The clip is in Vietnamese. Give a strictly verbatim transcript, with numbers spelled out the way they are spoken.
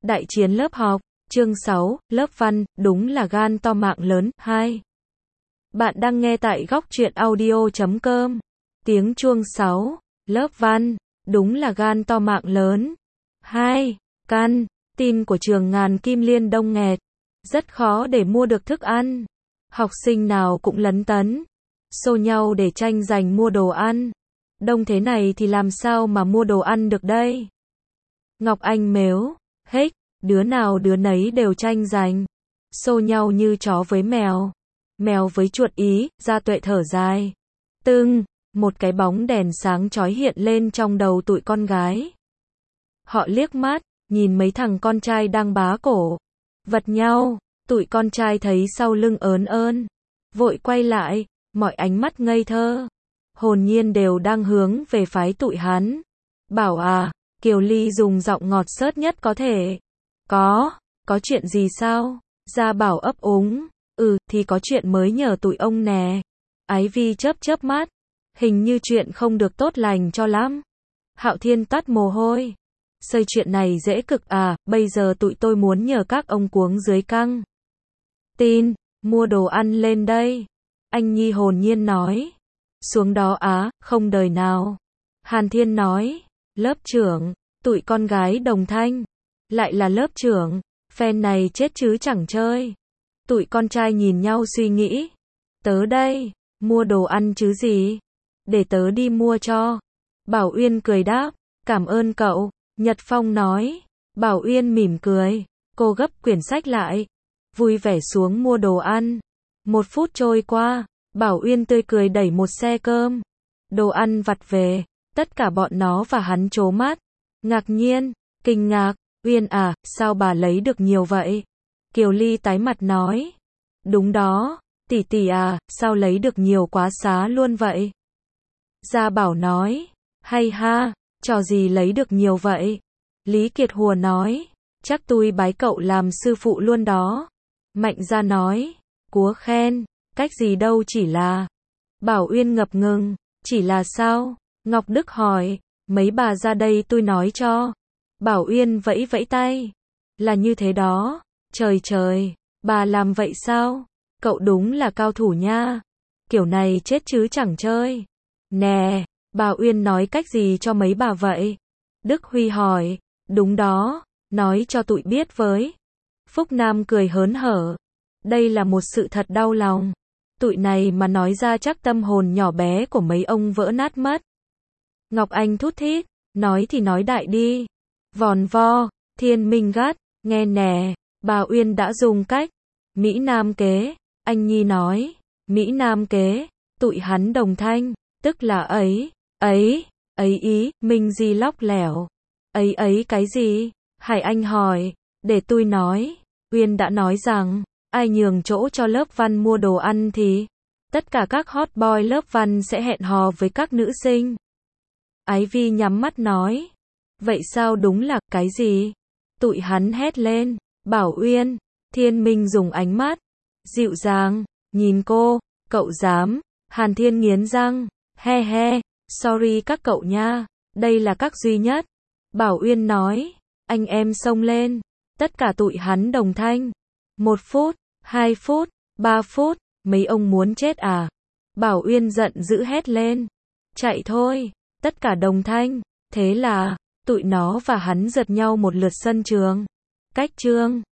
Đại chiến lớp học, chương sáu, lớp văn, đúng là gan to mạng lớn, hai. Bạn đang nghe tại góc truyện audio chấm com. Tiếng chuông sáu, lớp văn, đúng là gan to mạng lớn. hai. Căn, tin của trường Ngàn Kim Liên đông nghẹt. Rất khó để mua được thức ăn. Học sinh nào cũng lấn tấn, xô nhau để tranh giành mua đồ ăn. Đông thế này thì làm sao mà mua đồ ăn được đây? Ngọc Anh mếu, hếch, đứa nào đứa nấy đều tranh giành, xô nhau như chó với mèo, mèo với chuột ý, Gia Tuệ thở dài. Tưng, một cái bóng đèn sáng chói hiện lên trong đầu tụi con gái. Họ liếc mắt, nhìn mấy thằng con trai đang bá cổ, vật nhau, tụi con trai thấy sau lưng ớn ơn, vội quay lại, mọi ánh mắt ngây thơ, hồn nhiên đều đang hướng về phái tụi hắn. Bảo à, Kiều Ly dùng giọng ngọt xớt nhất có thể. Có, có chuyện gì sao? Gia Bảo ấp úng, ừ, thì có chuyện mới nhờ tụi ông nè. Ái Vi chớp chớp mắt, hình như chuyện không được tốt lành cho lắm. Hạo Thiên toát mồ hôi. Xây chuyện này dễ cực à, bây giờ tụi tôi muốn nhờ các ông cuống dưới căng tin, mua đồ ăn lên đây. Anh Nhi hồn nhiên nói. Xuống đó á, không đời nào. Hàn Thiên nói. Lớp trưởng, tụi con gái đồng thanh. Lại là lớp trưởng, phen này chết chứ chẳng chơi. Tụi con trai nhìn nhau suy nghĩ. Tớ đây, mua đồ ăn chứ gì. Để tớ đi mua cho. Bảo Uyên cười đáp, cảm ơn cậu. Nhật Phong nói. Bảo Uyên mỉm cười, cô gấp quyển sách lại, vui vẻ xuống mua đồ ăn. Một phút trôi qua, Bảo Uyên tươi cười đẩy một xe cơm, đồ ăn vặt về. Tất cả bọn nó và hắn trố mắt, ngạc nhiên, kinh ngạc. Uyên à, sao bà lấy được nhiều vậy? Kiều Ly tái mặt nói. Đúng đó, tỷ tỷ à, sao lấy được nhiều quá xá luôn vậy? Gia Bảo nói. Hay ha, trò gì lấy được nhiều vậy? Lý Kiệt Hùa nói. Chắc tôi bái cậu làm sư phụ luôn đó. Mạnh Gia nói. Cúa khen, cách gì đâu chỉ là. Bảo Uyên ngập ngừng, chỉ là sao? Ngọc Đức hỏi, mấy bà ra đây tôi nói cho. Bảo Uyên vẫy vẫy tay. Là như thế đó. Trời trời, bà làm vậy sao? Cậu đúng là cao thủ nha. Kiểu này chết chứ chẳng chơi. Nè, bà Uyên nói cách gì cho mấy bà vậy? Đức Huy hỏi, đúng đó, nói cho tụi biết với. Phúc Nam cười hớn hở. Đây là một sự thật đau lòng. Tụi này mà nói ra chắc tâm hồn nhỏ bé của mấy ông vỡ nát mất. Ngọc Anh thút thít, nói thì nói đại đi. Vòn vo, Thiên Minh gắt, nghe nè, bà Uyên đã dùng cách Mỹ Nam kế. Anh Nhi nói, Mỹ Nam kế, tụi hắn đồng thanh, tức là ấy, ấy, ấy ý, Minh Di lóc lẻo. Ấy ấy cái gì? Hải Anh hỏi, để tôi nói. Uyên đã nói rằng, ai nhường chỗ cho lớp văn mua đồ ăn thì tất cả các hot boy lớp văn sẽ hẹn hò với các nữ sinh. Ái Vi nhắm mắt nói. Vậy sao đúng là, cái gì? Tụi hắn hét lên. Bảo Uyên, Thiên Minh dùng ánh mắt dịu dàng nhìn cô, cậu dám? Hàn Thiên nghiến răng, he he, sorry các cậu nha, đây là các duy nhất. Bảo Uyên nói, anh em xông lên. Tất cả tụi hắn đồng thanh. Một phút, hai phút, ba phút, mấy ông muốn chết à? Bảo Uyên giận dữ hét lên. Chạy thôi. Tất cả đồng thanh. Thế là, tụi nó và hắn giật nhau một lượt sân trường. Cách chương